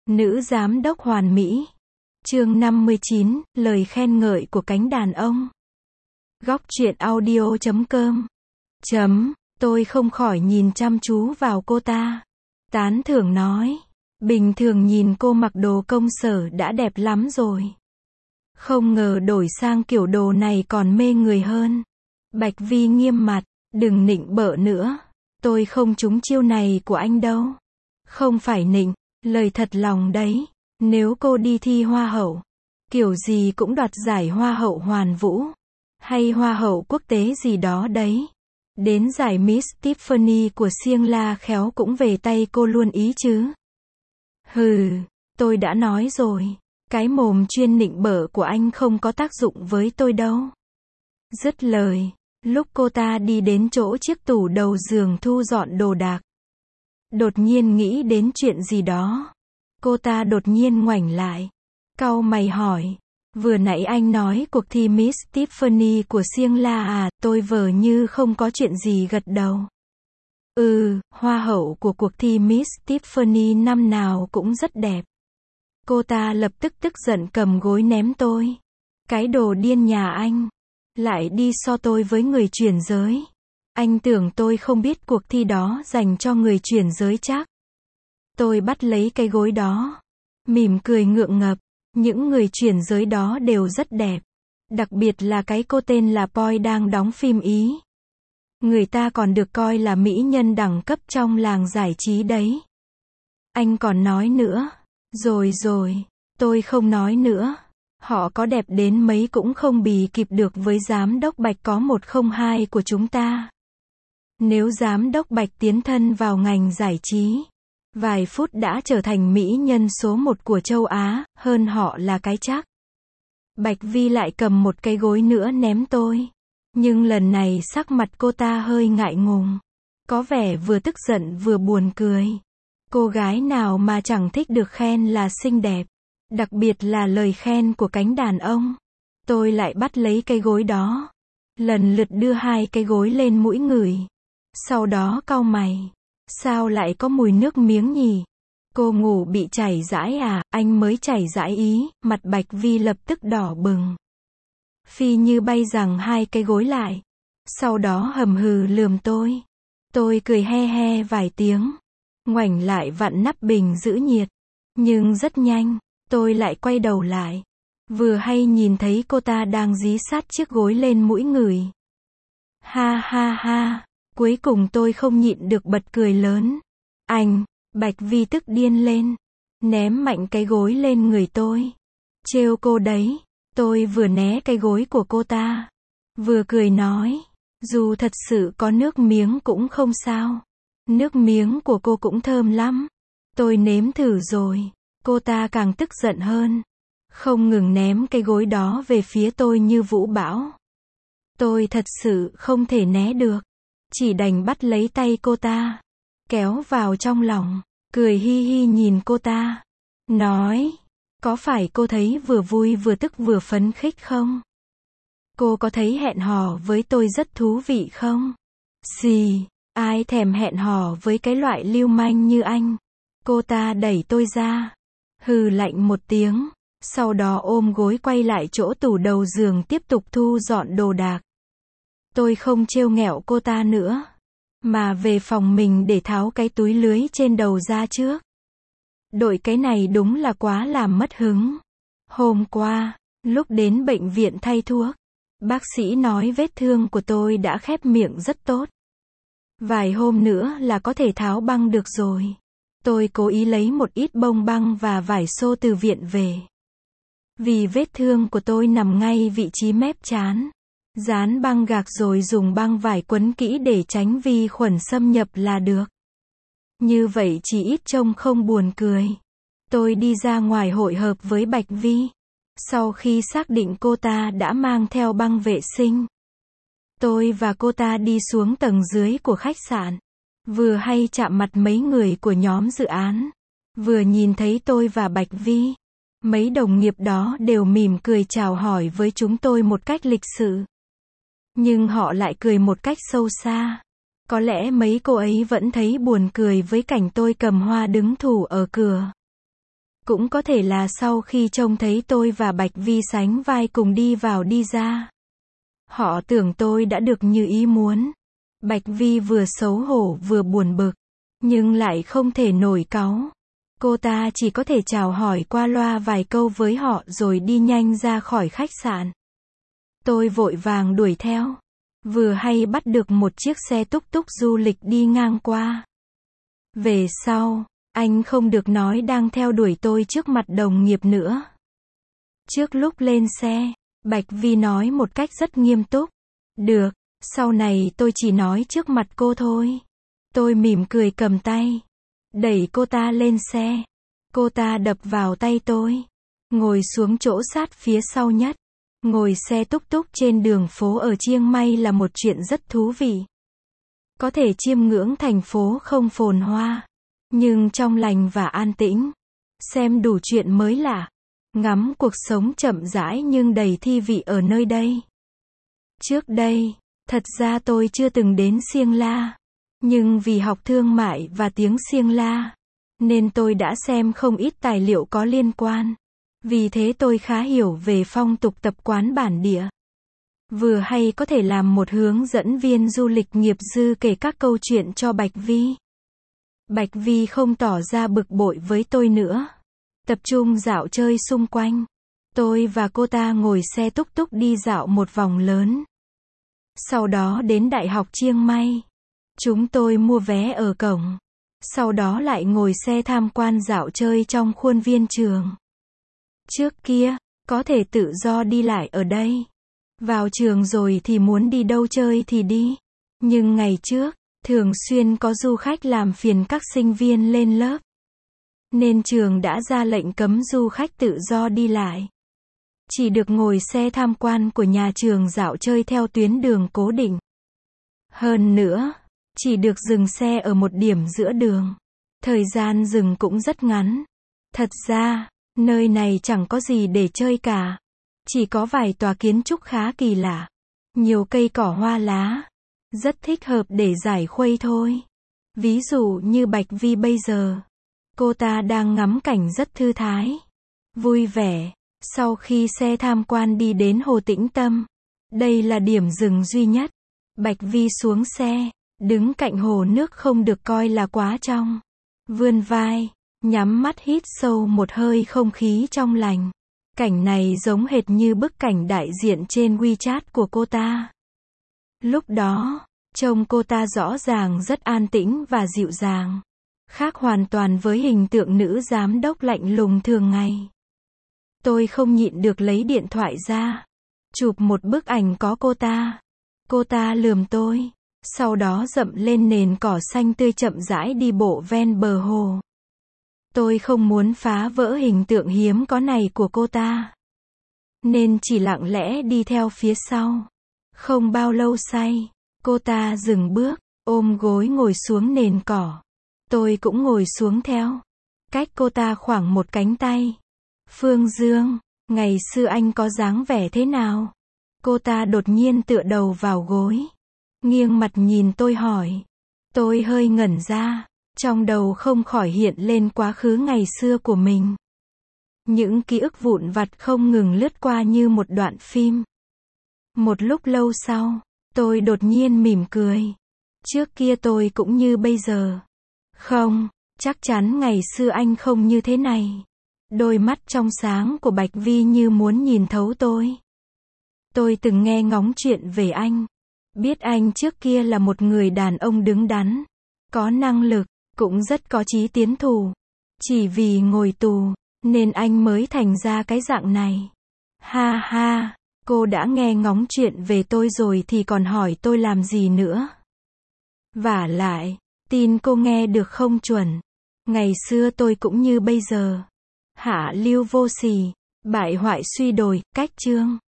Nữ giám đốc hoàn mỹ. Chương 59, lời khen ngợi của cánh đàn ông. Góc truyện audio.com. Tôi không khỏi nhìn chăm chú vào cô ta. Tán thưởng nói. Bình thường nhìn cô mặc đồ công sở đã đẹp lắm rồi. Không ngờ đổi sang kiểu đồ này còn mê người hơn. Bạch Vi nghiêm mặt. Đừng nịnh bợ nữa. Tôi không trúng chiêu này của anh đâu. Không phải nịnh. Lời thật lòng đấy. Nếu cô đi thi hoa hậu, kiểu gì cũng đoạt giải hoa hậu Hoàn Vũ, hay hoa hậu quốc tế gì đó đấy. Đến giải Miss Tiffany của Siêng La khéo cũng về tay cô luôn ý chứ. Hừ, tôi đã nói rồi. Cái mồm chuyên nịnh bợ của anh không có tác dụng với tôi đâu. Dứt lời, lúc cô ta đi đến chỗ chiếc tủ đầu giường thu dọn đồ đạc, đột nhiên nghĩ đến chuyện gì đó. Cô ta đột nhiên ngoảnh lại, cau mày hỏi, vừa nãy anh nói cuộc thi Miss Tiffany của Siêng La à? Tôi vờ như không có chuyện gì gật đầu. Hoa hậu của cuộc thi Miss Tiffany năm nào cũng rất đẹp. Cô ta lập tức tức giận cầm gối ném tôi. Cái đồ điên nhà anh, lại đi so tôi với người chuyển giới. Anh tưởng tôi không biết cuộc thi đó dành cho người chuyển giới chắc. Tôi bắt lấy cái gối đó, mỉm cười ngượng ngập. Những người chuyển giới đó đều rất đẹp. Đặc biệt là cái cô tên là Poi đang đóng phim Ý. Người ta còn được coi là mỹ nhân đẳng cấp trong làng giải trí đấy. Anh còn nói nữa. Rồi, tôi không nói nữa. Họ có đẹp đến mấy cũng không bì kịp được với giám đốc Bạch có 102 của chúng ta. Nếu giám đốc Bạch tiến thân vào ngành giải trí, vài phút đã trở thành mỹ nhân số 1 của châu Á, hơn họ là cái chắc. Bạch Vi lại cầm một cái gối nữa ném tôi. Nhưng lần này sắc mặt cô ta hơi ngại ngùng. Có vẻ vừa tức giận vừa buồn cười. Cô gái nào mà chẳng thích được khen là xinh đẹp. Đặc biệt là lời khen của cánh đàn ông. Tôi lại bắt lấy cái gối đó. Lần lượt đưa 2 cái gối lên mũi ngửi. Sau đó cau mày. Sao lại có mùi nước miếng nhỉ? Cô ngủ bị chảy rãi à? Anh mới chảy rãi ý. Mặt Bạch Vi lập tức đỏ bừng. Phi như bay giằng 2 cái gối lại. Sau đó hầm hừ lườm tôi. Tôi cười he he vài tiếng. Ngoảnh lại vặn nắp bình giữ nhiệt. Nhưng rất nhanh, tôi lại quay đầu lại. Vừa hay nhìn thấy cô ta đang dí sát chiếc gối lên mũi ngửi. Ha ha ha. Cuối cùng tôi không nhịn được bật cười lớn. Anh, Bạch Vi tức điên lên. Ném mạnh cái gối lên người tôi. Trêu cô đấy. Tôi vừa né cái gối của cô ta, vừa cười nói. Dù thật sự có nước miếng cũng không sao. Nước miếng của cô cũng thơm lắm. Tôi nếm thử rồi. Cô ta càng tức giận hơn. Không ngừng ném cái gối đó về phía tôi như vũ bão. Tôi thật sự không thể né được. Chỉ đành bắt lấy tay cô ta, kéo vào trong lòng, cười hi hi nhìn cô ta. Nói, có phải cô thấy vừa vui vừa tức vừa phấn khích không? Cô có thấy hẹn hò với tôi rất thú vị không? Xì, ai thèm hẹn hò với cái loại lưu manh như anh? Cô ta đẩy tôi ra, hừ lạnh một tiếng, sau đó ôm gối quay lại chỗ tủ đầu giường tiếp tục thu dọn đồ đạc. Tôi không trêu ghẹo cô ta nữa, mà về phòng mình để tháo cái túi lưới trên đầu ra trước. Đội cái này đúng là quá làm mất hứng. Hôm qua, lúc đến bệnh viện thay thuốc, bác sĩ nói vết thương của tôi đã khép miệng rất tốt. Vài hôm nữa là có thể tháo băng được rồi. Tôi cố ý lấy một ít bông băng và vải xô từ viện về. Vì vết thương của tôi nằm ngay vị trí mép trán. Dán băng gạc rồi dùng băng vải quấn kỹ để tránh vi khuẩn xâm nhập là được. Như vậy chỉ ít trông không buồn cười. Tôi đi ra ngoài hội hợp với Bạch Vi. Sau khi xác định cô ta đã mang theo băng vệ sinh, tôi và cô ta đi xuống tầng dưới của khách sạn. Vừa hay chạm mặt mấy người của nhóm dự án. Vừa nhìn thấy tôi và Bạch Vi, mấy đồng nghiệp đó đều mỉm cười chào hỏi với chúng tôi một cách lịch sự. Nhưng họ lại cười một cách sâu xa. Có lẽ mấy cô ấy vẫn thấy buồn cười với cảnh tôi cầm hoa đứng thủ ở cửa. Cũng có thể là sau khi trông thấy tôi và Bạch Vi sánh vai cùng đi vào đi ra. Họ tưởng tôi đã được như ý muốn. Bạch Vi vừa xấu hổ vừa buồn bực, nhưng lại không thể nổi cáu. Cô ta chỉ có thể chào hỏi qua loa vài câu với họ rồi đi nhanh ra khỏi khách sạn. Tôi vội vàng đuổi theo. Vừa hay bắt được một chiếc xe túc túc du lịch đi ngang qua. Về sau, anh không được nói đang theo đuổi tôi trước mặt đồng nghiệp nữa. Trước lúc lên xe, Bạch Vi nói một cách rất nghiêm túc. Được, sau này tôi chỉ nói trước mặt cô thôi. Tôi mỉm cười cầm tay, đẩy cô ta lên xe. Cô ta đập vào tay tôi, ngồi xuống chỗ sát phía sau nhất. Ngồi xe túc túc trên đường phố ở Chiang Mai là một chuyện rất thú vị. Có thể chiêm ngưỡng thành phố không phồn hoa, nhưng trong lành và an tĩnh. Xem đủ chuyện mới lạ. Ngắm cuộc sống chậm rãi nhưng đầy thi vị ở nơi đây. Trước đây, thật ra tôi chưa từng đến Siêng La. Nhưng vì học thương mại và tiếng Siêng La, nên tôi đã xem không ít tài liệu có liên quan. Vì thế tôi khá hiểu về phong tục tập quán bản địa. Vừa hay có thể làm một hướng dẫn viên du lịch nghiệp dư kể các câu chuyện cho Bạch Vi. Bạch Vi không tỏ ra bực bội với tôi nữa. Tập trung dạo chơi xung quanh. Tôi và cô ta ngồi xe túc túc đi dạo một vòng lớn. Sau đó đến Đại học Chiang Mai. Chúng tôi mua vé ở cổng. Sau đó lại ngồi xe tham quan dạo chơi trong khuôn viên trường. Trước kia, có thể tự do đi lại ở đây. Vào trường rồi thì muốn đi đâu chơi thì đi. Nhưng ngày trước, thường xuyên có du khách làm phiền các sinh viên lên lớp. Nên trường đã ra lệnh cấm du khách tự do đi lại. Chỉ được ngồi xe tham quan của nhà trường dạo chơi theo tuyến đường cố định. Hơn nữa, chỉ được dừng xe ở một điểm giữa đường. Thời gian dừng cũng rất ngắn. Thật ra, nơi này chẳng có gì để chơi cả. Chỉ có vài tòa kiến trúc khá kỳ lạ. Nhiều cây cỏ hoa lá. Rất thích hợp để giải khuây thôi. Ví dụ như Bạch Vi bây giờ. Cô ta đang ngắm cảnh rất thư thái. Vui vẻ. Sau khi xe tham quan đi đến Hồ Tĩnh Tâm. Đây là điểm dừng duy nhất. Bạch Vi xuống xe. Đứng cạnh hồ nước không được coi là quá trong. Vươn vai. Nhắm mắt hít sâu một hơi không khí trong lành. Cảnh này giống hệt như bức cảnh đại diện trên WeChat của cô ta. Lúc đó, trông cô ta rõ ràng rất an tĩnh và dịu dàng. Khác hoàn toàn với hình tượng nữ giám đốc lạnh lùng thường ngày. Tôi không nhịn được lấy điện thoại ra. Chụp một bức ảnh có cô ta. Cô ta lườm tôi. Sau đó dậm lên nền cỏ xanh tươi chậm rãi đi bộ ven bờ hồ. Tôi không muốn phá vỡ hình tượng hiếm có này của cô ta. Nên chỉ lặng lẽ đi theo phía sau. Không bao lâu say, cô ta dừng bước, ôm gối ngồi xuống nền cỏ. Tôi cũng ngồi xuống theo. Cách cô ta khoảng một cánh tay. Phương Dương, ngày xưa anh có dáng vẻ thế nào? Cô ta đột nhiên tựa đầu vào gối. Nghiêng mặt nhìn tôi hỏi. Tôi hơi ngẩn ra. Trong đầu không khỏi hiện lên quá khứ ngày xưa của mình. Những ký ức vụn vặt không ngừng lướt qua như một đoạn phim. Một lúc lâu sau, tôi đột nhiên mỉm cười. Trước kia tôi cũng như bây giờ. Không, chắc chắn ngày xưa anh không như thế này. Đôi mắt trong sáng của Bạch Vi như muốn nhìn thấu tôi. Tôi từng nghe ngóng chuyện về anh. Biết anh trước kia là một người đàn ông đứng đắn, có năng lực, cũng rất có chí tiến thủ. Chỉ vì ngồi tù, nên anh mới thành ra cái dạng này. Ha ha, cô đã nghe ngóng chuyện về tôi rồi thì còn hỏi tôi làm gì nữa. Vả lại, tin cô nghe được không chuẩn. Ngày xưa tôi cũng như bây giờ. Hạ lưu vô sỉ, bại hoại suy đồi, cách chương.